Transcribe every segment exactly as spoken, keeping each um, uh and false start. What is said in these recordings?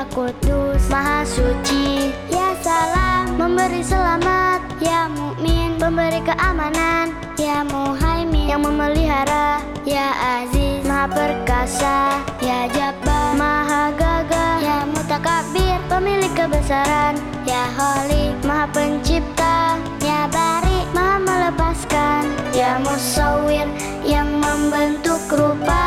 Ya Kudus, Maha Suci. Ya Salam, memberi selamat. Ya Mukmin, pemberi keamanan. Ya Muhaimin, yang memelihara. Ya Aziz, Maha Perkasa. Ya Jabbar, Maha Gagah. Ya Mutakabir, pemilik kebesaran. Ya Khaliq, Maha Pencipta. Ya Bari, Maha melepaskan. Ya Musawwir, yang membentuk rupa.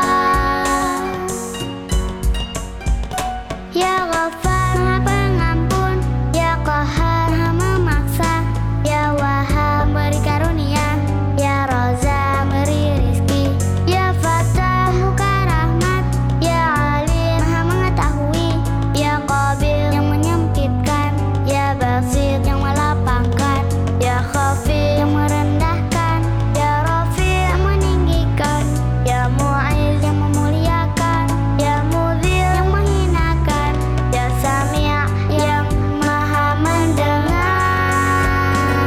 Ya Ghaffar, Maha Pengampun. Ya Qahhar, Maha memaksa. Ya Wahhab, memberi karunia. Ya Razzaq, memberi rizki. Ya Fattah, buka rahmat. Ya Alim, Maha mengetahui. Ya Qabil, yang menyempitkan. Ya Basit, yang melapangkan. Ya Khafid, yang merendahkan. Ya Rafi', yang meninggikan. Ya Mu'iz, yang memuliakan. Ya Mudhil, yang menghinakan. Ya Sami', yang Maha mendengar.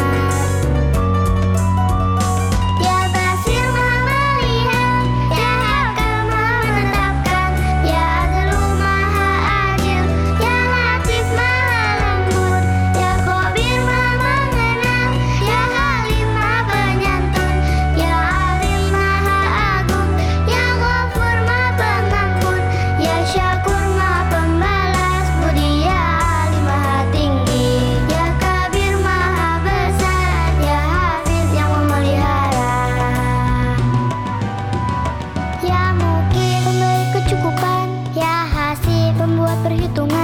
Ya Basir, Maha melihat. Ya Hakam, Maha menetapkan. Ya Adlu, Maha adil. Ya Latif, Maha lembut. Ya Khabir, Maha mengenal. Ya Halim, Maha penyantun. Ya Alim, Maha agung. Ya Ghafur, Maha pengampun. Ya Syakur, Maha pembalas budi. Ya Ali, Maha tinggi. Ya Kabir, Maha besar. Ya Hafiz, yang memelihara. Ya Mukit, pemberi kecukupan. Ya Hasib, pembuat perhitungan.